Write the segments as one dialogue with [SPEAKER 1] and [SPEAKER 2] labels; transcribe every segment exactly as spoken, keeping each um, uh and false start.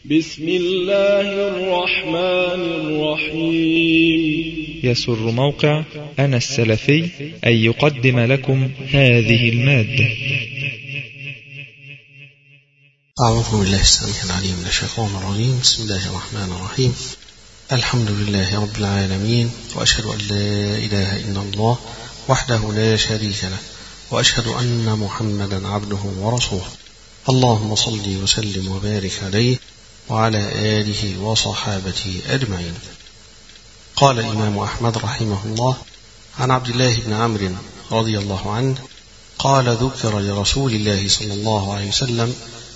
[SPEAKER 1] بسم الله الرحمن الرحيم.
[SPEAKER 2] يسر موقع أنا السلفي أن يقدم لكم هذه المادة.
[SPEAKER 3] أعوذ بالله السميع العليم من الشيطان الرجيم. بسم الله الرحمن الرحيم. الحمد لله رب العالمين، وأشهد أن لا إله إلا الله وحده لا شريك له، وأشهد أن محمدا عبده ورسوله. اللهم صل وسلم وبارك عليه وعلى آله وصحابته أجمعين. قال الإمام أحمد رحمه الله عن عبد الله بن عمرو رضي الله عنه قال: ذكر لرسول الله صلى الله عليه وسلم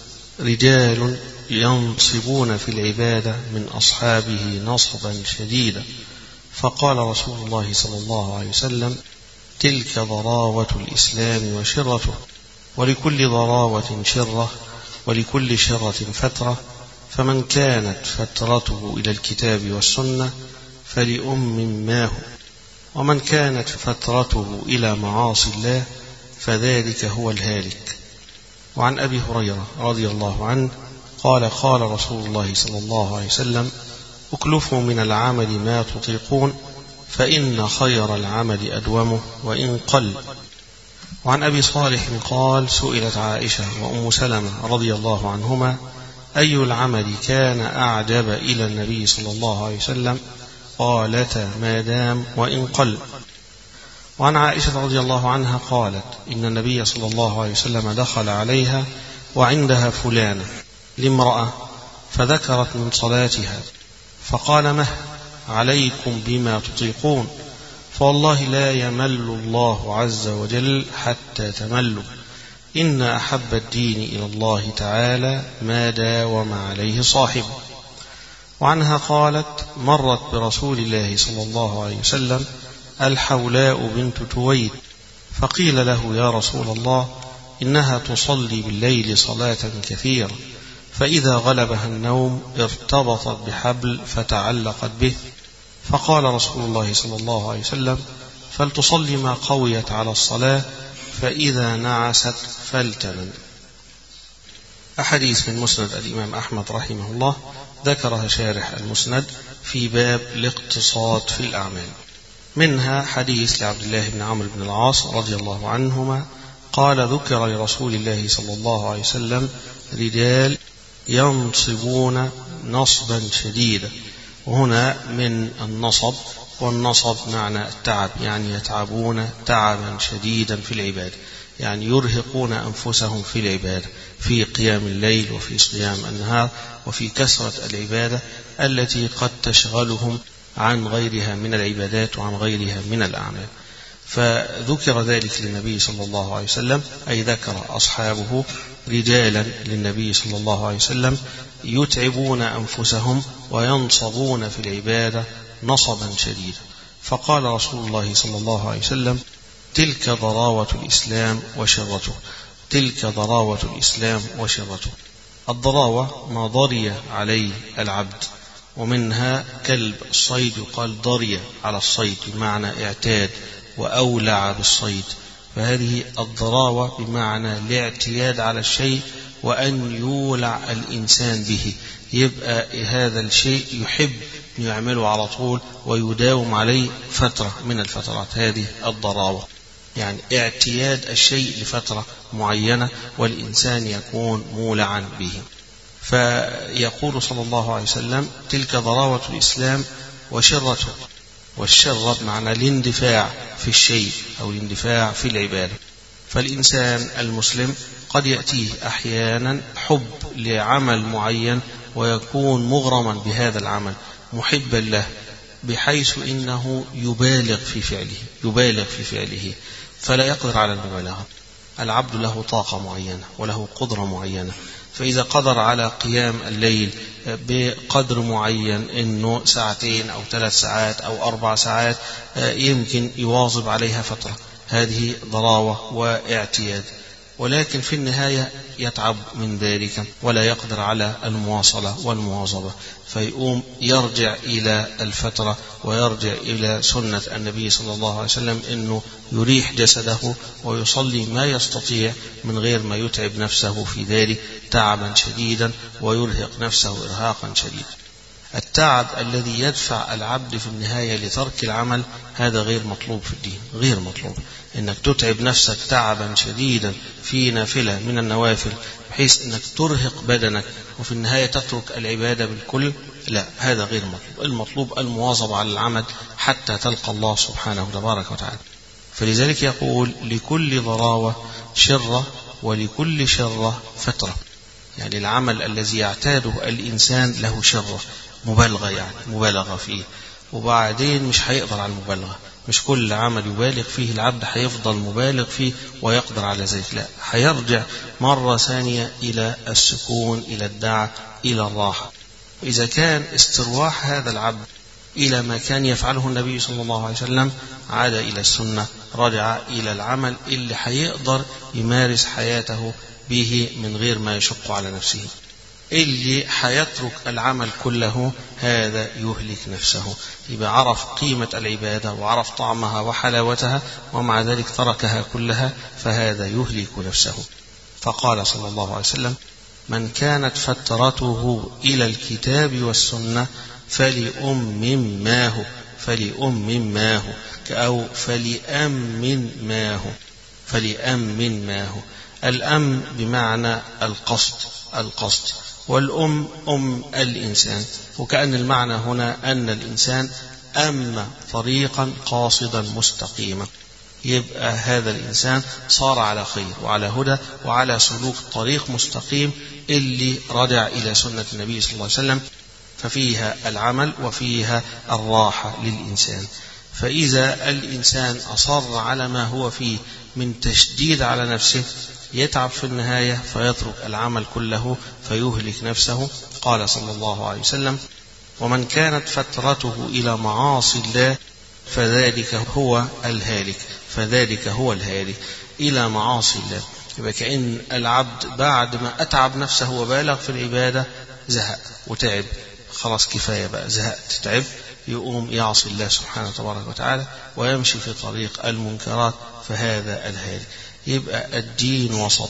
[SPEAKER 3] رجال ينصبون في العبادة من أصحابه نصبا شديدا، فقال رسول الله صلى الله عليه وسلم: تلك ضراوة الإسلام وشرته، ولكل ضراوة شرة، ولكل شرة فترة، فمن كانت فترته إلى الكتاب والسنة فلأم ما هو، ومن كانت فترته إلى معاصي الله فذلك هو الهالك. وعن أبي هريرة رضي الله عنه قال: قال رسول الله صلى الله عليه وسلم: اكلفوا من العمل ما تطيقون، فإن خير العمل أدومه وإن قل. وعن أبي صالح قال: سئلت عائشة وأم سلمة رضي الله عنهما: أي العمل كان أعجب إلى النبي صلى الله عليه وسلم؟ قالتا: ما دام وإن قل. وعن عائشة رضي الله عنها قالت: إن النبي صلى الله عليه وسلم دخل عليها وعندها فلانة لامرأة، فذكرت من صلاتها، فقال: مه عليكم بما تطيقون، فوالله لا يمل الله عز وجل حتى تملوا، إن أحب الدين إلى الله تعالى ما داوم عليه صاحبه. وعنها قالت: مرت برسول الله صلى الله عليه وسلم الحولاء بنت تويد، فقيل له: يا رسول الله، إنها تصلي بالليل صلاة كثيرة، فإذا غلبها النوم ارتبطت بحبل فتعلقت به. فقال رسول الله صلى الله عليه وسلم: فلتصلي ما قويت على الصلاة، فإذا نعست فلتنم. أحاديث من مسند الإمام أحمد رحمه الله ذكرها شارح المسند في باب الاقتصاد في الأعمال. منها حديث لعبد الله بن عمرو بن العاص رضي الله عنهما قال: ذكر لرسول الله صلى الله عليه وسلم رجال ينصبون نصبا شديدا. وهنا من النصب، والنصب معنى التعب، يعني يتعبون تعبا شديدا في العبادة، يعني يرهقون أنفسهم في العبادة، في قيام الليل وفي صيام النهار وفي كثرة العبادة التي قد تشغلهم عن غيرها من العبادات وعن غيرها من الأعمال. فذكر ذلك للنبي صلى الله عليه وسلم، أي ذكر أصحابه رجالا للنبي صلى الله عليه وسلم يتعبون أنفسهم وينصبون في العبادة نصبا شديدا. فقال رسول الله صلى الله عليه وسلم: تلك ضراوة الإسلام وشرته، تلك ضراوة الإسلام وشرته. الضراوة ما ضري عليه العبد، ومنها كلب الصيد يقال ضري على الصيد بمعنى اعتاد وأولع بالصيد، فهذه الضراوة بمعنى الاعتياد على الشيء وأن يولع الإنسان به، يبقى هذا الشيء يحب أن يعمله على طول ويداوم عليه فترة من الفترات، هذه الضراوة، يعني اعتياد الشيء لفترة معينة والإنسان يكون مولعا به. فيقول صلى الله عليه وسلم: تلك ضراوة الإسلام وشرته. والشرة بمعنى الاندفاع في الشيء أو الاندفاع في العبادة. فالإنسان المسلم قد يأتيه أحيانا حب لعمل معين ويكون مغرما بهذا العمل محبا له، بحيث إنه يبالغ في فعله يبالغ في فعله فلا يقدر على المبالغة. العبد له طاقة معينة وله قدرة معينة، فإذا قدر على قيام الليل بقدر معين، إنه ساعتين أو ثلاث ساعات أو أربع ساعات، يمكن يواظب عليها فترة، هذه ضراوة واعتياد. ولكن في النهاية يتعب من ذلك ولا يقدر على المواصلة والمواظبة، فيقوم يرجع إلى الفترة ويرجع إلى سنة النبي صلى الله عليه وسلم أنه يريح جسده ويصلي ما يستطيع من غير ما يتعب نفسه في ذلك تعبا شديدا ويرهق نفسه إرهاقا شديدا. التعب الذي يدفع العبد في النهاية لترك العمل هذا غير مطلوب في الدين، غير مطلوب انك تتعب نفسك تعبا شديدا في نافلة من النوافل بحيث انك ترهق بدنك وفي النهاية تترك العبادة بالكل، لا، هذا غير مطلوب. المطلوب المواظبة على العمل حتى تلقى الله سبحانه تبارك وتعالى. فلذلك يقول لكل ضراوة شرة ولكل شرة فترة، يعني العمل الذي يعتاده الإنسان له شرة، مبالغة يعني مبالغة فيه، وبعدين مش هيقدر على المبالغة، مش كل عمل يبالغ فيه العبد هيفضل مبالغ فيه ويقدر على ذلك، لا، هيرجع مرة ثانية إلى السكون، إلى الدعاء، إلى الراحة. وإذا كان استرواح هذا العبد إلى ما كان يفعله النبي صلى الله عليه وسلم عاد إلى السنة، رجع إلى العمل اللي هيقدر يمارس حياته به من غير ما يشق على نفسه. اللي هيترك العمل كله هذا يهلك نفسه، يبقى عرف قيمة العبادة وعرف طعمها وحلاوتها ومع ذلك تركها كلها، فهذا يهلك نفسه. فقال صلى الله عليه وسلم: من كانت فترته إلى الكتاب والسنة فليؤمن ماه فليؤمن ماه أو فليأمن ماه فليأمن ماه. الأم بمعنى القصد القصد والأم أم الإنسان، وكأن المعنى هنا أن الإنسان أم طريقا قاصدا مستقيما، يبقى هذا الإنسان صار على خير وعلى هدى وعلى سلوك طريق مستقيم اللي رجع إلى سنة النبي صلى الله عليه وسلم، ففيها العمل وفيها الراحة للإنسان. فإذا الإنسان أصر على ما هو فيه من تشديد على نفسه يتعب في النهاية فيترك العمل كله فيهلك نفسه. قال صلى الله عليه وسلم: ومن كانت فترته إلى معاصي الله فذلك هو الهالك فذلك هو الهالك إلى معاصي الله. يبقى كأن العبد بعد ما أتعب نفسه وبالغ في العبادة زهق وتعب، خلاص كفاية بقى، زهقت تعب، يقوم يعصي الله سبحانه تبارك وتعالى ويمشي في طريق المنكرات، فهذا الهالك. يبقى الدين وسط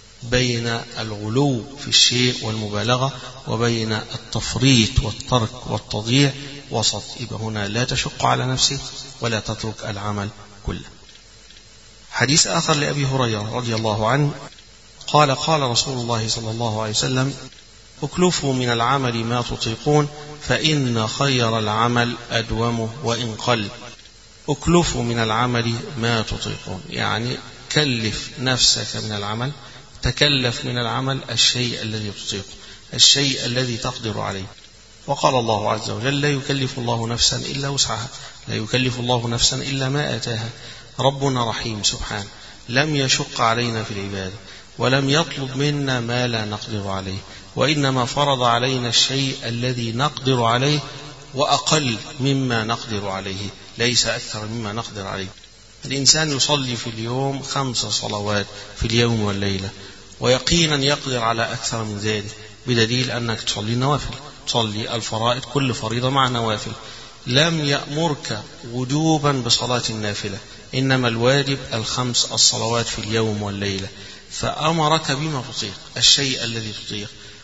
[SPEAKER 3] بين الغلو في الشيء والمبالغة وبين التفريط والترك والتضييع وسط. يبقى هنا لا تشق على نفسك ولا تترك العمل كله. حديث آخر لأبي هريرة رضي الله عنه قال: قال رسول الله صلى الله عليه وسلم: اكلفوا من العمل ما تطيقون فإن خير العمل أدومه وإن قل. اكلفوا من العمل ما تطيقون، يعني كلف نفسك من العمل، تكلف من العمل الشيء الذي تطيق، الشيء الذي تقدر عليه. وقال الله عز وجل: لا يكلف الله نفسا إلا وسعها، لا يكلف الله نفسا إلا ما آتاها. ربنا رحيم سبحانه، لم يشق علينا في العبادة ولم يطلب منا ما لا نقدر عليه، وإنما فرض علينا الشيء الذي نقدر عليه وأقل مما نقدر عليه، ليس أكثر مما نقدر عليه. الإنسان يصلي في اليوم خمس صلوات في اليوم والليلة، ويقينا يقدر على أكثر من ذلك، بدليل أنك تصلي النوافل، تصلي الفرائض كل فريضة مع نوافل. لم يأمرك وجوبا بصلاة النافلة، إنما الواجب الخمس الصلوات في اليوم والليلة، فأمرك بما تطيق، الشيء الذي تطيق.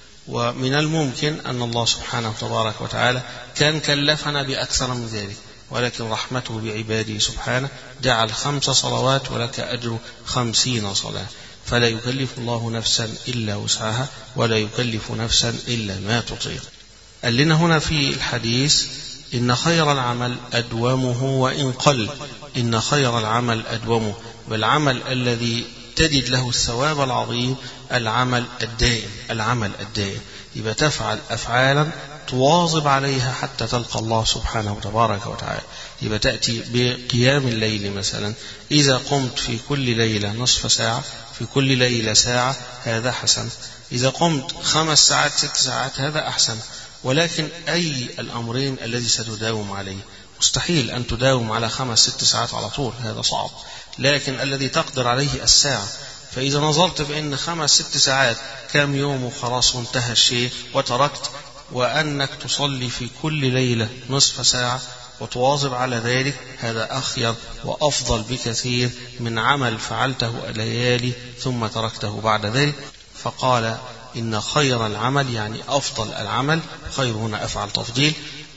[SPEAKER 3] ومن الممكن أن الله سبحانه تبارك وتعالى كان كلفنا بأكثر من ذلك، ولكن رحمته بعباده سبحانه جعل خمس صلوات ولك أجر خمسين صلاة. فلا يكلف الله نفسا إلا وسعها ولا يكلف نفسا إلا ما تطيق. قال لنا هنا في الحديث: إن خير العمل أدومه وإن قل. إن خير العمل أدومه، والعمل الذي تجد له الثواب العظيم العمل الدائم، العمل الدائم. يبقى تفعل أفعالا تواظب عليها حتى تلقى الله سبحانه تبارك وتعالى. يبقى تأتي بقيام الليل مثلا، إذا قمت في كل ليلة نصف ساعة، في كل ليلة ساعة، هذا حسن. إذا قمت خمس ساعات ست ساعات هذا أحسن. ولكن أي الأمرين الذي ستداوم عليه؟ مستحيل أن تداوم على خمس ست ساعات على طول، هذا صعب. لكن الذي تقدر عليه الساعة، فإذا نظرت بأن خمس ست ساعات كام يوم وخلاص وانتهى الشيء وتركت، وأنك تصلي في كل ليلة نصف ساعة وتواظب على ذلك، هذا أخير وأفضل بكثير من عمل فعلته ليالي ثم تركته بعد ذلك. فقال إن خير العمل يعني أفضل العمل، خير هنا أفعل تفضيل،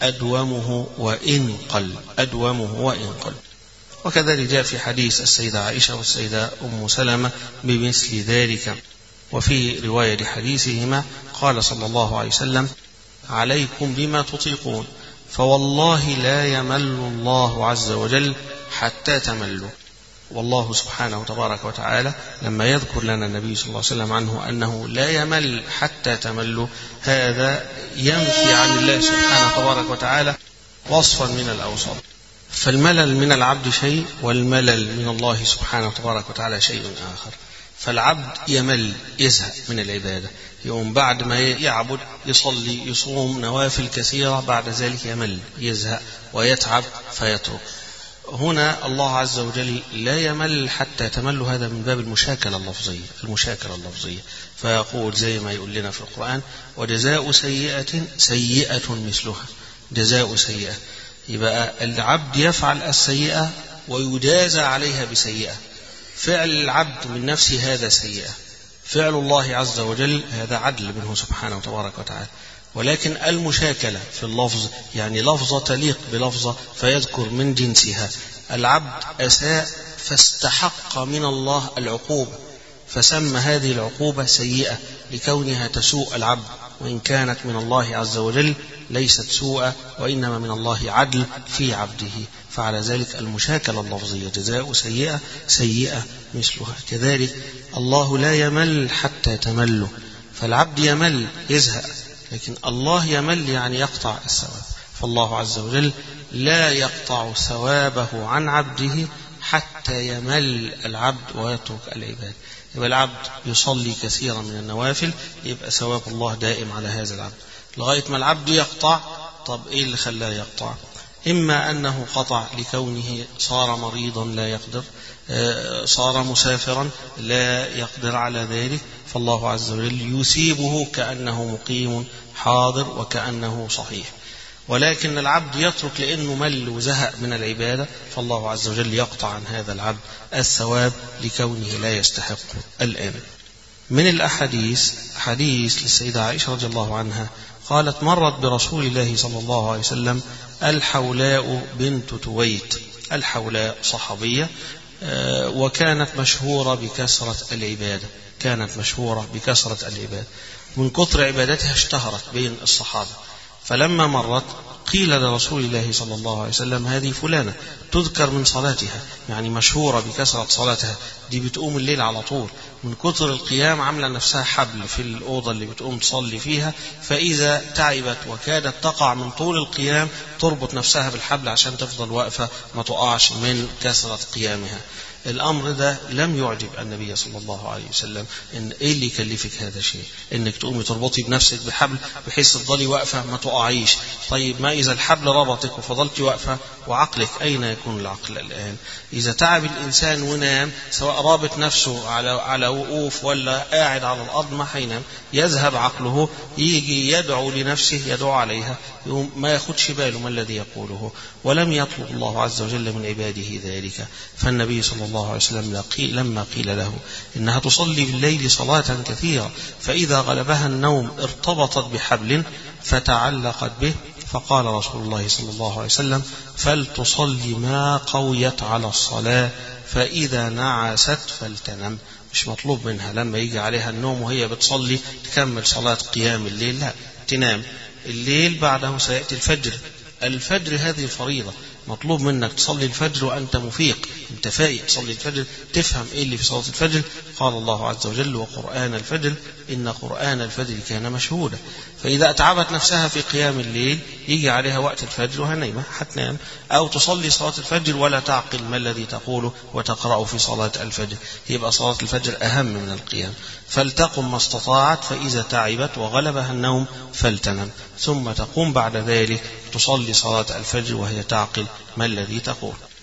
[SPEAKER 3] أدومه وإن قل، أدومه وإن قل. وكذلك جاء في حديث السيدة عائشة والسيدة أم سلمة بمثل ذلك. وفي رواية لحديثهما قال صلى الله عليه وسلم عليكم بما تطيقون فوالله لا يمل الله عز وجل حتى تملوا. والله سبحانه تبارك وتعالى لما يذكر لنا النبي صلى الله عليه وسلم عنه أنه لا يمل حتى تملوا، هذا ينفي عن الله سبحانه تبارك وتعالى وصفا من الأوصاف. فالملل من العبد شيء، والملل من الله سبحانه تبارك وتعالى شيء آخر. فالعبد يمل، يزهق من العبادة، يوم بعد ما يعبد يصلي يصوم نوافل كثيرة، بعد ذلك يمل يزهق ويتعب فيترك. هنا الله عز وجل لا يمل حتى تمل، هذا من باب المشاكلة اللفظية، المشاكلة اللفظية. فيقول زي ما يقول لنا في القرآن وجزاء سيئة سيئة مثلها، جزاء سيئة، يبقى العبد يفعل السيئة ويجازى عليها بسيئة. فعل العبد من نفسه هذا سيئة، فعل الله عز وجل هذا عدل منه سبحانه وتبارك وتعالى. ولكن المشاكلة في اللفظ يعني لفظة تليق بلفظة فيذكر من جنسها. العبد أساء فاستحق من الله العقوبة، فسمى هذه العقوبة سيئة لكونها تسوء العبد، وإن كانت من الله عز وجل ليست سوءة، وإنما من الله عدل في عبده. فعلى ذلك المشاكلة اللفظية جزاء سيئة سيئة مثلها. كذلك الله لا يمل حتى تملوا، فالعبد يمل يزهق، لكن الله يمل يعني يقطع الثواب. فالله عز وجل لا يقطع ثوابه عن عبده حتى يمل العبد ويترك العباد. يبقى العبد يصلي كثيرا من النوافل، يبقى ثواب الله دائم على هذا العبد لغاية ما العبد يقطع. طب إيه اللي خلاه يقطع؟ إما أنه قطع لكونه صار مريضا لا يقدر، صار مسافرا لا يقدر على ذلك، فالله عز وجل يثيبه كأنه مقيم حاضر وكأنه صحيح. ولكن العبد يترك لأنه مل وزهق من العبادة، فالله عز وجل يقطع عن هذا العبد الثواب لكونه لا يستحق الآن. من الأحاديث حديث للسيدة عائشة رضي الله عنها قالت مرت برسول الله صلى الله عليه وسلم الحولاء بنت تويت. الحولاء صحابية وكانت مشهورة بكثرة العبادة، كانت مشهورة بكثرة العبادة، من كثر عبادتها اشتهرت بين الصحابة. فلما مرت قيل لرسول الله صلى الله عليه وسلم هذه فلانة تذكر من صلاتها، يعني مشهورة بكثرة صلاتها، دي بتقوم الليل على طول، من كثر القيام عاملة نفسها حبل في الأوضة اللي بتقوم تصلي فيها، فإذا تعبت وكادت تقع من طول القيام تربط نفسها بالحبل عشان تفضل واقفة ما تقعش من كثرة قيامها. الأمر ده لم يعجب النبي صلى الله عليه وسلم، إن إيه اللي يكلفك هذا الشيء إنك تقومي تربطي بنفسك بحبل بحيث تفضلي واقفة ما تقعيش؟ طيب ما إذا الحبل ربطك وفضلتي واقفة وعقلك أين يكون العقل الآن؟ إذا تعب الإنسان ونام سواء رابط نفسه على على وقوف ولا قاعد على الأرض ما حينام، يذهب عقله، يجي يدعو لنفسه يدعو عليها، ما ياخدش باله ما الذي يقوله. ولم يطلب الله عز وجل من عباده ذلك. فالنبي صلى الله عليه وسلم لما قيل له إنها تصلي بالليل صلاة كثيرة فإذا غلبها النوم ارتبطت بحبل فتعلقت به، فقال رسول الله صلى الله عليه وسلم فلتصلي ما قويت على الصلاة فإذا نعست فلتنم. مش مطلوب منها لما يجي عليها النوم وهي بتصلي تكمل صلاة قيام الليل، لا، تنام. الليل بعده سيأتي الفجر، الفجر هذه فريضة، مطلوب منك تصلي الفجر وأنت مفيق، أنت فايق تصلي الفجر، تفهم إيه اللي في صلاة الفجر. قال الله عز وجل وقرآن الفجر إن قرآن الفجر كان مشهودا. فإذا أتعبت نفسها في قيام الليل يجي عليها وقت الفجر وهنيمة حتنام، أو تصلي صلاة الفجر ولا تعقل ما الذي تقوله وتقرأ في صلاة الفجر، يبقى صلاة الفجر أهم من القيام. فلتقم ما استطاعت فإذا تعبت وغلبها النوم فلتنم، ثم تقوم بعد ذلك تصلي صلاة الفجر وهي تعقل ما الذي تقول.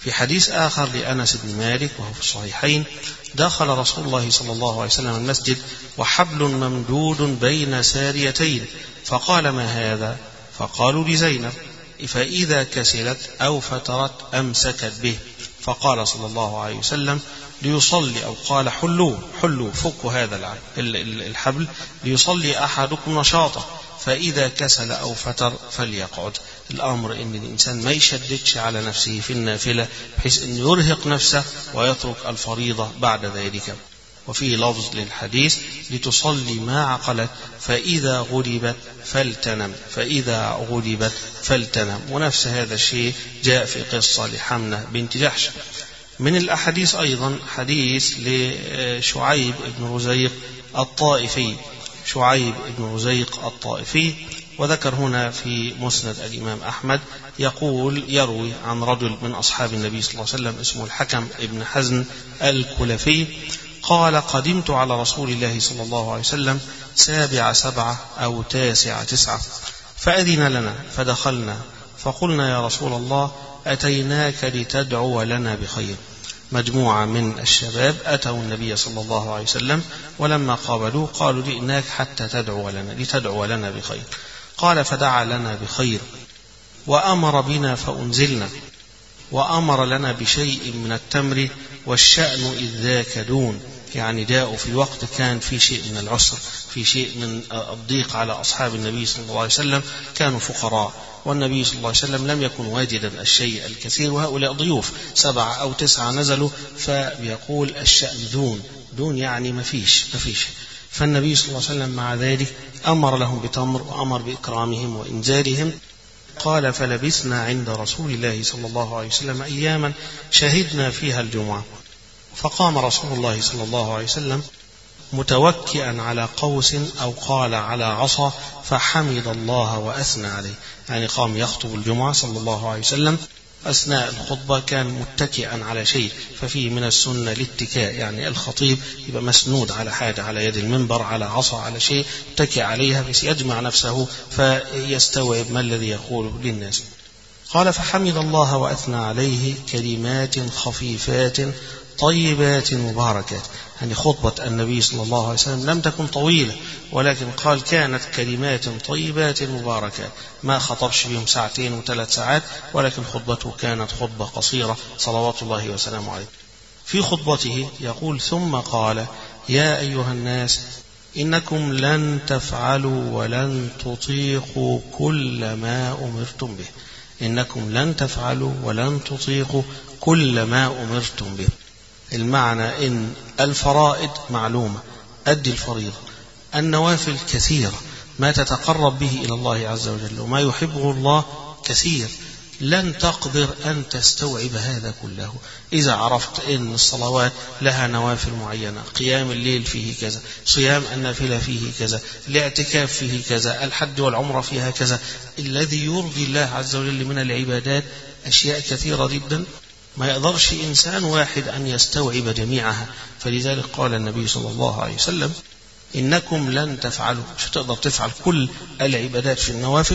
[SPEAKER 3] في حديث آخر لأنس بن مالك وهو في الصحيحين: دخل رسول الله صلى الله عليه وسلم المسجد وحبل ممدود بين ساريتين، فقال: ما هذا؟ فقالوا: لزينب، فإذا كسلت أو فترت أمسكت به. فقال صلى الله عليه وسلم: ليصلي، أو قال: حلوه حلوه فكوا هذا الحبل ليصلي أحدكم نشاطه، فإذا كسل أو فتر فليقعد. الأمر إن الإنسان ما يشددش على نفسه في النافلة بحيث أن يرهق نفسه ويترك الفريضة بعد ذلك. وفيه لفظ للحديث: لتصلي ما عقلت، فإذا غلبت فلتنم، فإذا غلبت فلتنم. ونفس هذا الشيء جاء في قصة لحمنة بنت جحش. من الأحاديث أيضا حديث لشعيب بن رزيق الطائفي شعيب بن رزيق الطائفي وذكر هنا في مسند الإمام أحمد، يقول يروي عن رجل من أصحاب النبي صلى الله عليه وسلم اسمه الحكم ابن حزن الكلفي قال: قدمت على رسول الله صلى الله عليه وسلم سابع سبعة أو تاسع تسعة، فأذن لنا فدخلنا، فقلنا: يا رسول الله، أتيناك لتدعو لنا بخير. مجموعة من الشباب أتوا النبي صلى الله عليه وسلم، ولما قابلوه قالوا: جئناك حتى تدعو لنا لتدعو لنا بخير. قال: فدعا لنا بخير، وأمر بنا فأنزلنا، وأمر لنا بشيء من التمر، والشأن إذ ذاك دون، يعني جاءوا في وقت كان في شيء من العسر، في شيء من الضيق على أصحاب النبي صلى الله عليه وسلم، كانوا فقراء، والنبي صلى الله عليه وسلم لم يكن واجدا الشيء الكثير، وهؤلاء ضيوف سبعة أو تسعة نزلوا، فيقول الشأن دون دون يعني ما فيش ما فيش. فالنبي صلى الله عليه وسلم مع ذلك أمر لهم بتمر وأمر بإكرامهم وإنزالهم. قال: فلبثنا عند رسول الله صلى الله عليه وسلم أياما شهدنا فيها الجمعة، فقام رسول الله صلى الله عليه وسلم متوكئا على قوس أو قال على عصا، فحمد الله وأثنى عليه، يعني قام يخطب الجمعة صلى الله عليه وسلم، أثناء الخطبة كان متكئا على شيء، ففيه من السنة الاتكاء، يعني الخطيب يبقى مسنود على حاجة، على يد المنبر، على عصا، على شيء يتكئ عليها فيجمع نفسه فيستوعب ما الذي يقوله للناس. قال: فحمد الله وأثنى عليه كلمات خفيفات طيبات مباركات، يعني خطبة النبي صلى الله عليه وسلم لم تكن طويلة، ولكن قال كانت كلمات طيبات مباركات، ما خطبش بهم ساعتين وثلاث ساعات، ولكن خطبته كانت خطبة قصيرة صلوات الله وسلامه عليه. في خطبته يقول: ثم قال: يا أيها الناس، إنكم لن تفعلوا ولن تطيقوا كل ما أمرتم به، إنكم لن تفعلوا ولن تطيقوا كل ما أمرتم به. المعنى إن الفرائض معلومة، أدي الفريضة، النوافل كثيرة، ما تتقرب به إلى الله عز وجل وما يحبه الله كثير، لن تقدر أن تستوعب هذا كله. إذا عرفت أن الصلوات لها نوافل معينة، قيام الليل فيه كذا، صيام النافلة فيه كذا، الاعتكاف فيه كذا، الحج والعمرة فيها كذا، الذي يرضي الله عز وجل من العبادات أشياء كثيرة جدا، ما يقدرش إنسان واحد أن يستوعب جميعها. فلذلك قال النبي صلى الله عليه وسلم: إنكم لن تفعلوا، مش تقدر تفعل كل العبادات في النوافل،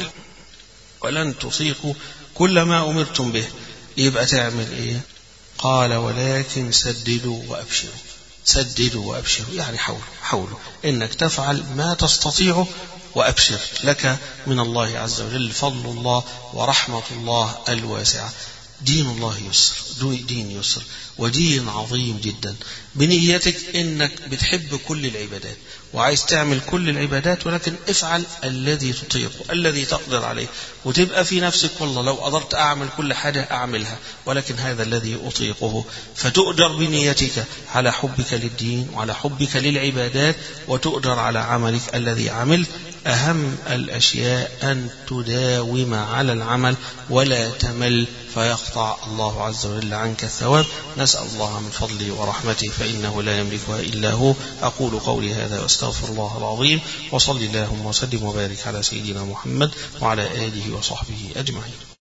[SPEAKER 3] ولن تطيقوا كل ما أمرتم به. يبقى تعمل إيه؟ قال: ولكن سددوا وأبشروا، سددوا وأبشروا، يعني حاولوا حاولوا إنك تفعل ما تستطيعه، وأبشر لك من الله عز وجل فضل الله ورحمة الله الواسعة. دين الله يسر، دين يسر ودين عظيم جدا، بنيتك إنك بتحب كل العبادات وعايز تعمل كل العبادات، ولكن افعل الذي تطيقه، الذي تقدر عليه، وتبقى في نفسك والله لو قدرت أعمل كل حاجة أعملها، ولكن هذا الذي أطيقه، فتؤجر بنيتك على حبك للدين وعلى حبك للعبادات، وتؤجر على عملك الذي عملت. أهم الأشياء أن تداوم على العمل ولا تمل فيقطع الله عز وجل عنك الثواب. نسأل الله من فضله ورحمته فإنه لا يملكها إلا هو. أقول قولي هذا واستغفر الله العظيم، وصلي اللهم وسلم وبارك على سيدنا محمد وعلى آله وصحبه أجمعين.